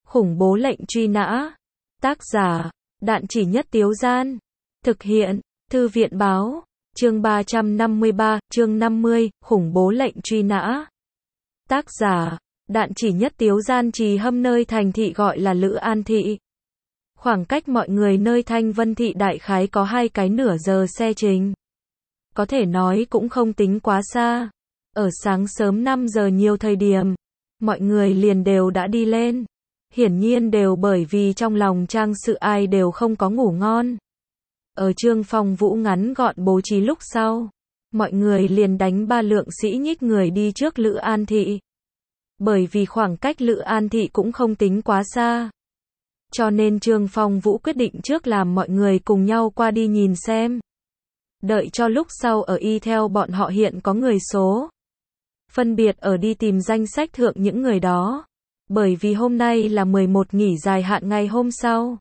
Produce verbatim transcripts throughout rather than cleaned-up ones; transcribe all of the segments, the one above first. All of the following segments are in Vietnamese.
Khủng bố lệnh truy nã. Tác giả, Đạn Chỉ Nhất Tiếu Gian. Thực hiện, Thư viện Báo. Chương ba trăm năm mươi ba, chương năm mươi, khủng bố lệnh truy nã. Tác giả, Đạn Chỉ Nhất Tiếu Gian. Trì Hâm nơi thành thị gọi là Lữ An Thị. Khoảng cách mọi người nơi Thanh Vân Thị đại khái có hai cái nửa giờ xe trình. Có thể nói cũng không tính quá xa. Ở sáng sớm năm giờ nhiều thời điểm, mọi người liền đều đã đi lên. Hiển nhiên đều bởi vì trong lòng trang sự ai đều không có ngủ ngon. Ở Trương Phong Vũ ngắn gọn bố trí lúc sau, mọi người liền đánh ba lượng sĩ nhích người đi trước Lữ An Thị. Bởi vì khoảng cách Lữ An Thị cũng không tính quá xa, cho nên Trương Phong Vũ quyết định trước làm mọi người cùng nhau qua đi nhìn xem. Đợi cho lúc sau ở y theo bọn họ hiện có người số. Phân biệt ở đi tìm danh sách thượng những người đó. Bởi vì hôm nay là mười một nghỉ dài hạn ngày hôm sau.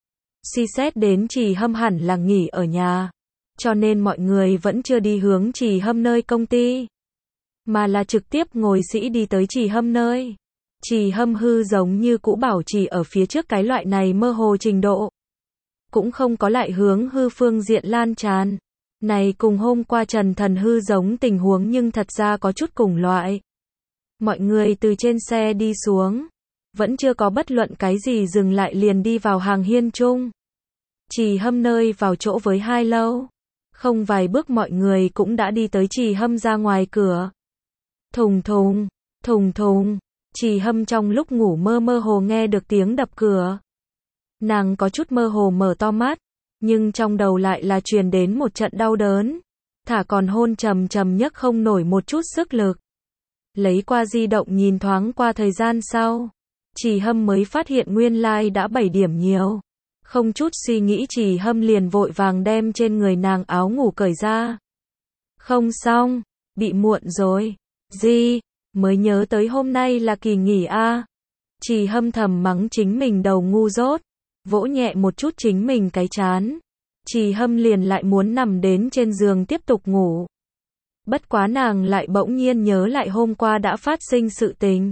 Suy xét đến Trì Hâm hẳn là nghỉ ở nhà. Cho nên mọi người vẫn chưa đi hướng Trì Hâm nơi công ty. Mà là trực tiếp ngồi sĩ đi tới Trì Hâm nơi. Trì Hâm hư giống như cũ bảo trì ở phía trước cái loại này mơ hồ trình độ. Cũng không có lại hướng hư phương diện lan tràn. Này cùng hôm qua Trần Thần hư giống tình huống nhưng thật ra có chút cùng loại. Mọi người từ trên xe đi xuống. Vẫn chưa có bất luận cái gì dừng lại liền đi vào hàng hiên chung. Trì Hâm nơi vào chỗ với hai lâu. Không vài bước mọi người cũng đã đi tới Trì Hâm ra ngoài cửa. Thùng thùng, thùng thùng. Trì Hâm trong lúc ngủ mơ mơ hồ nghe được tiếng đập cửa. Nàng có chút mơ hồ mở to mắt. Nhưng trong đầu lại là truyền đến một trận đau đớn. Thả còn hôn trầm trầm nhấc không nổi một chút sức lực. Lấy qua di động nhìn thoáng qua thời gian sau. Trì Hâm mới phát hiện nguyên lai like đã bảy điểm nhiều. Không chút suy nghĩ Trì Hâm liền vội vàng đem trên người nàng áo ngủ cởi ra. Không xong, bị muộn rồi. Gì, mới nhớ tới hôm nay là kỳ nghỉ a. À. Trì Hâm thầm mắng chính mình đầu ngu dốt. Vỗ nhẹ một chút chính mình cái chán. Trì Hâm liền lại muốn nằm đến trên giường tiếp tục ngủ. Bất quá nàng lại bỗng nhiên nhớ lại hôm qua đã phát sinh sự tình.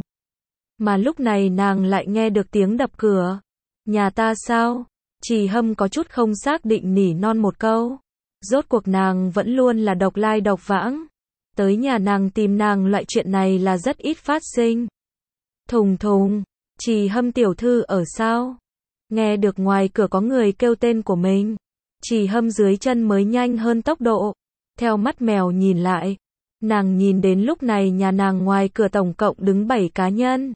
Mà lúc này nàng lại nghe được tiếng đập cửa. Nhà ta sao? Trì Hâm có chút không xác định nỉ non một câu. Rốt cuộc nàng vẫn luôn là độc lai độc vãng. Tới nhà nàng tìm nàng loại chuyện này là rất ít phát sinh. Thùng thùng, Trì Hâm tiểu thư ở sao? Nghe được ngoài cửa có người kêu tên của mình. Trì Hâm dưới chân mới nhanh hơn tốc độ. Theo mắt mèo nhìn lại. Nàng nhìn đến lúc này nhà nàng ngoài cửa tổng cộng đứng bảy cá nhân.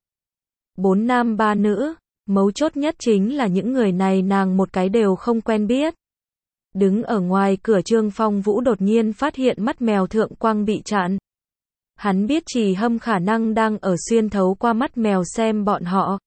Bốn nam ba nữ. Mấu chốt nhất chính là những người này nàng một cái đều không quen biết. Đứng ở ngoài cửa Trương Phong Vũ đột nhiên phát hiện mắt mèo thượng quang bị chặn. Hắn biết Trì Hâm khả năng đang ở xuyên thấu qua mắt mèo xem bọn họ.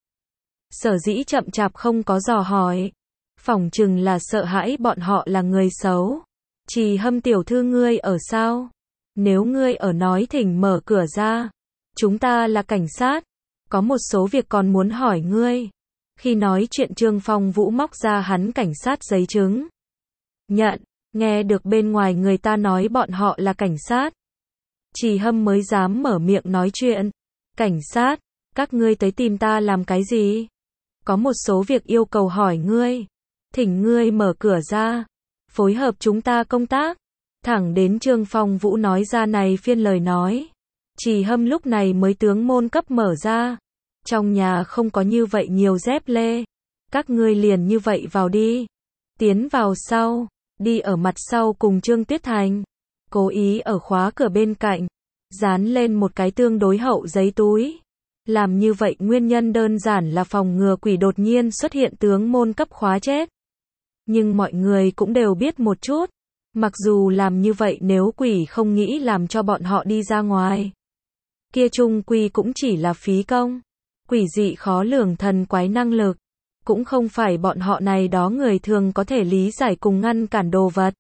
Sở dĩ chậm chạp không có dò hỏi. Phỏng chừng là sợ hãi bọn họ là người xấu. Trì Hâm tiểu thư ngươi ở sao? Nếu ngươi ở nói thỉnh mở cửa ra. Chúng ta là cảnh sát. Có một số việc còn muốn hỏi ngươi. Khi nói chuyện Trương Phong Vũ móc ra hắn cảnh sát giấy chứng. Nhận, nghe được bên ngoài người ta nói bọn họ là cảnh sát. Trì Hâm mới dám mở miệng nói chuyện. Cảnh sát, các ngươi tới tìm ta làm cái gì? Có một số việc yêu cầu hỏi ngươi. Thỉnh ngươi mở cửa ra. Phối hợp chúng ta công tác. Thẳng đến Trương Phong Vũ nói ra này phiên lời nói. Trì Hâm lúc này mới tướng môn cấp mở ra. Trong nhà không có như vậy nhiều dép lê. Các ngươi liền như vậy vào đi. Tiến vào sau. Đi ở mặt sau cùng Trương Tuyết Thành. Cố ý ở khóa cửa bên cạnh. Dán lên một cái tương đối hậu giấy túi. Làm như vậy nguyên nhân đơn giản là phòng ngừa quỷ đột nhiên xuất hiện tướng môn cấp khóa chết. Nhưng mọi người cũng đều biết một chút. Mặc dù làm như vậy nếu quỷ không nghĩ làm cho bọn họ đi ra ngoài. Kia chung quy cũng chỉ là phí công. Quỷ dị khó lường thần quái năng lực. Cũng không phải bọn họ này đó người thường có thể lý giải cùng ngăn cản đồ vật.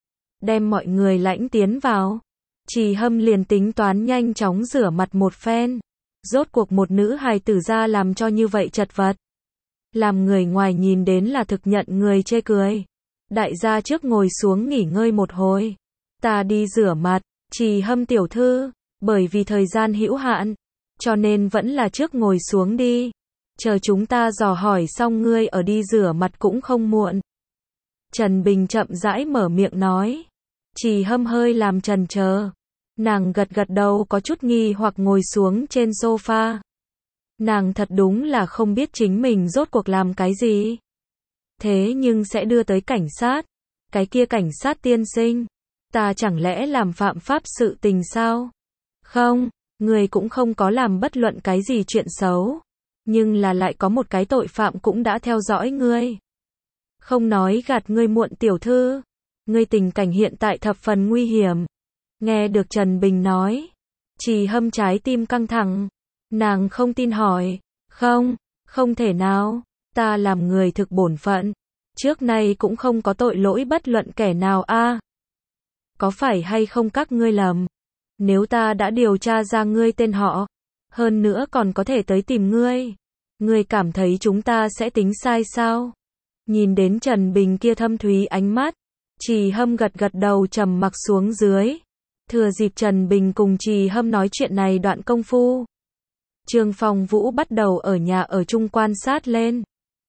Đem mọi người lãnh tiến vào. Trì Hâm liền tính toán nhanh chóng rửa mặt một phen. Rốt cuộc một nữ hài tử ra làm cho như vậy chật vật. Làm người ngoài nhìn đến là thực nhận người chê cười. Đại gia trước ngồi xuống nghỉ ngơi một hồi. Ta đi rửa mặt. Trì Hâm tiểu thư. Bởi vì thời gian hữu hạn. Cho nên vẫn là trước ngồi xuống đi. chờ chúng ta dò hỏi xong ngươi ở đi rửa mặt cũng không muộn. Trần Bình chậm rãi mở miệng nói. Trì Hâm hơi làm chần chờ. Nàng gật gật đầu có chút nghi hoặc ngồi xuống trên sofa. Nàng thật đúng là không biết chính mình rốt cuộc làm cái gì. Thế nhưng sẽ đưa tới cảnh sát. Cái kia cảnh sát tiên sinh. Ta chẳng lẽ làm phạm pháp sự tình sao? Không, người cũng không có làm bất luận cái gì chuyện xấu. Nhưng là lại có một cái tội phạm cũng đã theo dõi ngươi. Không nói gạt ngươi muộn tiểu thư. Ngươi tình cảnh hiện tại thập phần nguy hiểm. Nghe được Trần Bình nói. Trì Hâm trái tim căng thẳng. Nàng không tin hỏi. Không, không thể nào. Ta làm người thực bổn phận. Trước nay cũng không có tội lỗi bất luận kẻ nào a. Có phải hay không các ngươi lầm? Nếu ta đã điều tra ra ngươi tên họ. Hơn nữa còn có thể tới tìm ngươi. Ngươi cảm thấy chúng ta sẽ tính sai sao? Nhìn đến Trần Bình kia thâm thúy ánh mắt. Trì Hâm gật gật đầu trầm mặc xuống dưới. Thừa dịp Trần Bình cùng Trì Hâm nói chuyện này đoạn công phu. Trương Phong Vũ bắt đầu ở nhà ở chung quan sát lên.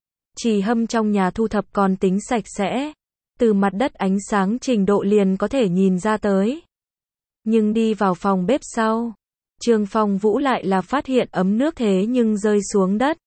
Trì Hâm trong nhà thu thập còn tính sạch sẽ. Từ mặt đất ánh sáng trình độ liền có thể nhìn ra tới. Nhưng đi vào phòng bếp sau. Trương Phong Vũ lại là phát hiện ấm nước thế nhưng rơi xuống đất.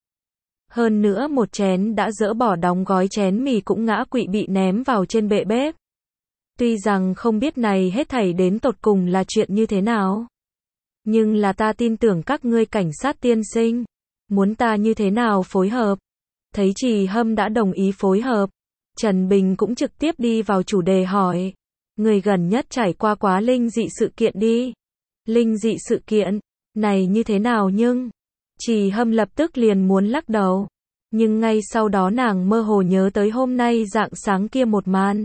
Hơn nữa một chén đã dỡ bỏ đóng gói chén mì cũng ngã quỵ bị ném vào trên bệ bếp. Tuy rằng không biết này hết thảy đến tột cùng là chuyện như thế nào. Nhưng là ta tin tưởng các ngươi cảnh sát tiên sinh. Muốn ta như thế nào phối hợp. Thấy Trì Hâm đã đồng ý phối hợp. Trần Bình cũng trực tiếp đi vào chủ đề hỏi. Người gần nhất trải qua quá linh dị sự kiện đi. Linh dị sự kiện. Này như thế nào nhưng. Trì Hâm lập tức liền muốn lắc đầu. Nhưng ngay sau đó nàng mơ hồ nhớ tới hôm nay rạng sáng kia một màn.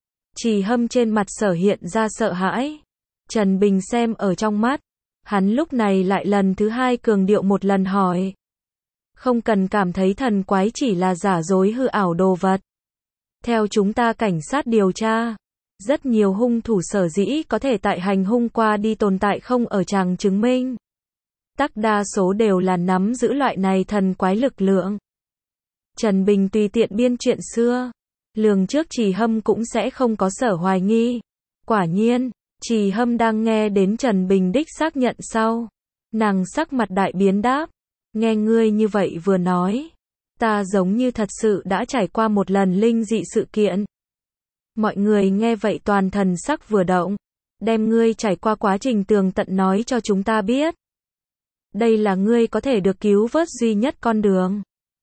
Trì Hâm trên mặt sở hiện ra sợ hãi. Trần Bình xem ở trong mắt. Hắn lúc này lại lần thứ hai cường điệu một lần hỏi. Không cần cảm thấy thần quái chỉ là giả dối hư ảo đồ vật. Theo chúng ta cảnh sát điều tra. Rất nhiều hung thủ sở dĩ có thể tại hành hung qua đi tồn tại không ở tràng chứng minh. Tắc đa số đều là nắm giữ loại này thần quái lực lượng. Trần Bình tùy tiện biên chuyện xưa. Lường trước Trì Hâm cũng sẽ không có sở hoài nghi. Quả nhiên, Trì Hâm đang nghe đến Trần Bình đích xác nhận sau. Nàng sắc mặt đại biến đáp. Nghe ngươi như vậy vừa nói. Ta giống như thật sự đã trải qua một lần linh dị sự kiện. Mọi người nghe vậy toàn thần sắc vừa động. Đem ngươi trải qua quá trình tường tận nói cho chúng ta biết. Đây là ngươi có thể được cứu vớt duy nhất con đường.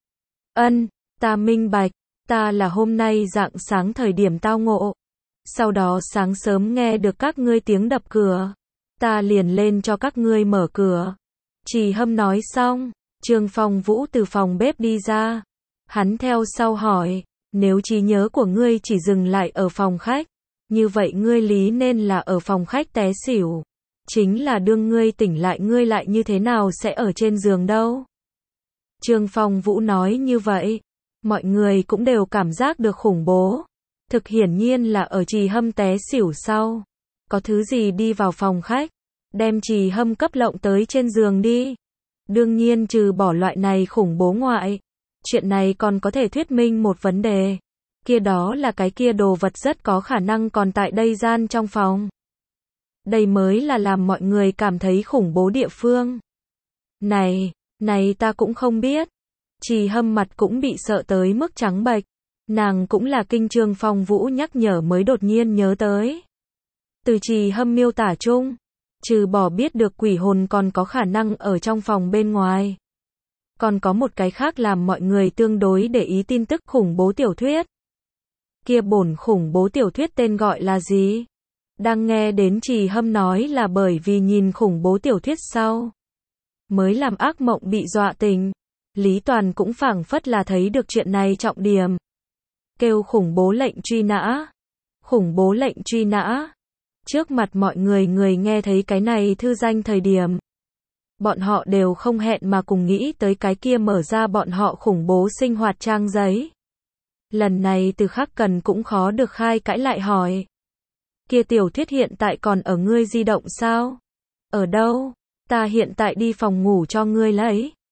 Ân, ta minh bạch. Ta là hôm nay rạng sáng thời điểm tao ngộ. Sau đó sáng sớm nghe được các ngươi tiếng đập cửa. Ta liền lên cho các ngươi mở cửa. Trì Hâm nói xong. Trương Phong Vũ từ phòng bếp đi ra. Hắn theo sau hỏi. Nếu trí nhớ của ngươi chỉ dừng lại ở phòng khách. Như vậy ngươi lý nên là ở phòng khách té xỉu. Chính là đương ngươi tỉnh lại ngươi lại như thế nào sẽ ở trên giường đâu. Trương Phong Vũ nói như vậy. Mọi người cũng đều cảm giác được khủng bố. Thực hiển nhiên là ở Trì Hâm té xỉu sau. Có thứ gì đi vào phòng khách. Đem Trì Hâm cấp lộng tới trên giường đi. Đương nhiên trừ bỏ loại này khủng bố ngoại. Chuyện này còn có thể thuyết minh một vấn đề. Kia đó là cái kia đồ vật rất có khả năng còn tại đây gian trong phòng. Đây mới là làm mọi người cảm thấy khủng bố địa phương. Này, này ta cũng không biết. Trì Hâm mặt cũng bị sợ tới mức trắng bệch. Nàng cũng là kinh Trương Phong Vũ nhắc nhở mới đột nhiên nhớ tới. Từ Trì Hâm miêu tả chung, trừ bỏ biết được quỷ hồn còn có khả năng ở trong phòng bên ngoài. Còn có một cái khác làm mọi người tương đối để ý tin tức khủng bố tiểu thuyết. Kia bổn khủng bố tiểu thuyết tên gọi là gì? Đang nghe đến Trì Hâm nói là bởi vì nhìn khủng bố tiểu thuyết sau. Mới làm ác mộng bị dọa tỉnh. Lý Toàn cũng phảng phất là thấy được chuyện này trọng điểm. Kêu khủng bố lệnh truy nã. Khủng bố lệnh truy nã. Trước mặt mọi người người nghe thấy cái này thư danh thời điểm. Bọn họ đều không hẹn mà cùng nghĩ tới cái kia mở ra bọn họ khủng bố sinh hoạt trang giấy. Lần này Từ Khắc Cần cũng khó được khai cãi lại hỏi. Kia tiểu thuyết hiện tại còn ở ngươi di động sao? Ở đâu? Ta hiện tại đi phòng ngủ cho ngươi lấy.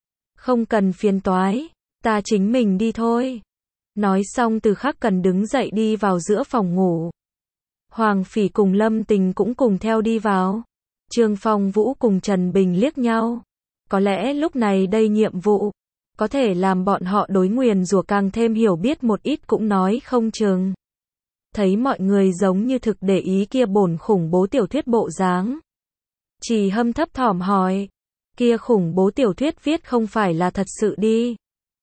Không cần phiền toái, ta chính mình đi thôi. Nói xong Từ Khắc Cần đứng dậy đi vào giữa phòng ngủ. Hoàng Phỉ cùng Lâm Tình cũng cùng theo đi vào. Trương Phong Vũ cùng Trần Bình liếc nhau. Có lẽ lúc này đây nhiệm vụ có thể làm bọn họ đối nguyền rủa càng thêm hiểu biết một ít cũng nói không chừng. Thấy mọi người giống như thực để ý kia bổn khủng bố tiểu thuyết bộ dáng. Trì Hâm thấp thỏm hỏi, kia khủng bố tiểu thuyết viết không phải là thật sự đi.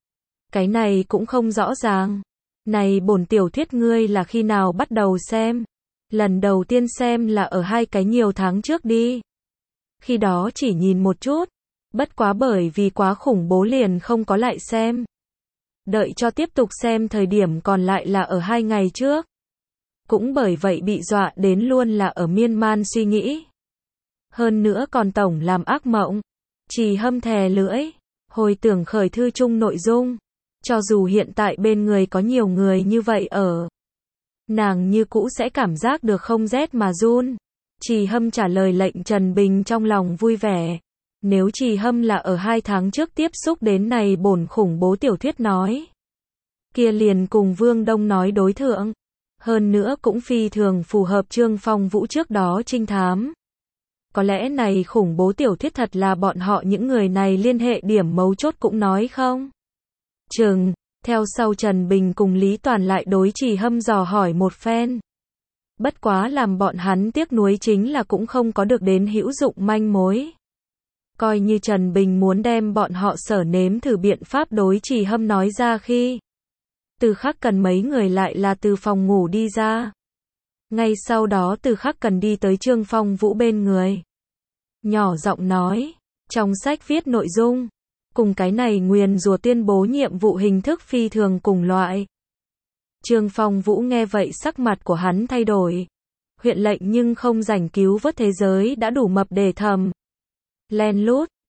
Cái này cũng không rõ ràng. Này bổn tiểu thuyết ngươi là khi nào bắt đầu xem? Lần đầu tiên xem là ở hai cái nhiều tháng trước đi. Khi đó chỉ nhìn một chút. Bất quá bởi vì quá khủng bố liền không có lại xem. Đợi cho tiếp tục xem thời điểm còn lại là ở hai ngày trước. Cũng bởi vậy bị dọa đến luôn là ở miên man suy nghĩ. Hơn nữa còn tổng làm ác mộng. Trì Hâm thè lưỡi, hồi tưởng khởi thư chung nội dung. Cho dù hiện tại bên người có nhiều người như vậy ở, nàng như cũ sẽ cảm giác được không rét mà run. Trì Hâm trả lời lệnh Trần Bình trong lòng vui vẻ. Nếu Trì Hâm là ở hai tháng trước tiếp xúc đến này bổn khủng bố tiểu thuyết nói, kia liền cùng Vương Đông nói đối thượng. Hơn nữa cũng phi thường phù hợp Trương Phong Vũ trước đó trinh thám. Có lẽ này khủng bố tiểu thuyết thật là bọn họ những người này liên hệ điểm mấu chốt cũng nói không chừng. Theo sau Trần Bình cùng Lý Toàn lại đối Trì Hâm dò hỏi một phen. Bất quá làm bọn hắn tiếc nuối chính là cũng không có được đến hữu dụng manh mối. Coi như Trần Bình muốn đem bọn họ sở nếm thử biện pháp đối Trì Hâm nói ra khi Từ Khắc Cần mấy người lại là từ phòng ngủ đi ra. Ngay sau đó Từ Khắc Cần đi tới Trương Phong Vũ bên người. Nhỏ giọng nói, trong sách viết nội dung, cùng cái này nguyền rủa tuyên bố nhiệm vụ hình thức phi thường cùng loại. Trương Phong Vũ nghe vậy sắc mặt của hắn thay đổi. Huyện lệnh nhưng không rảnh cứu vớt thế giới đã đủ mập để thầm. Len lút,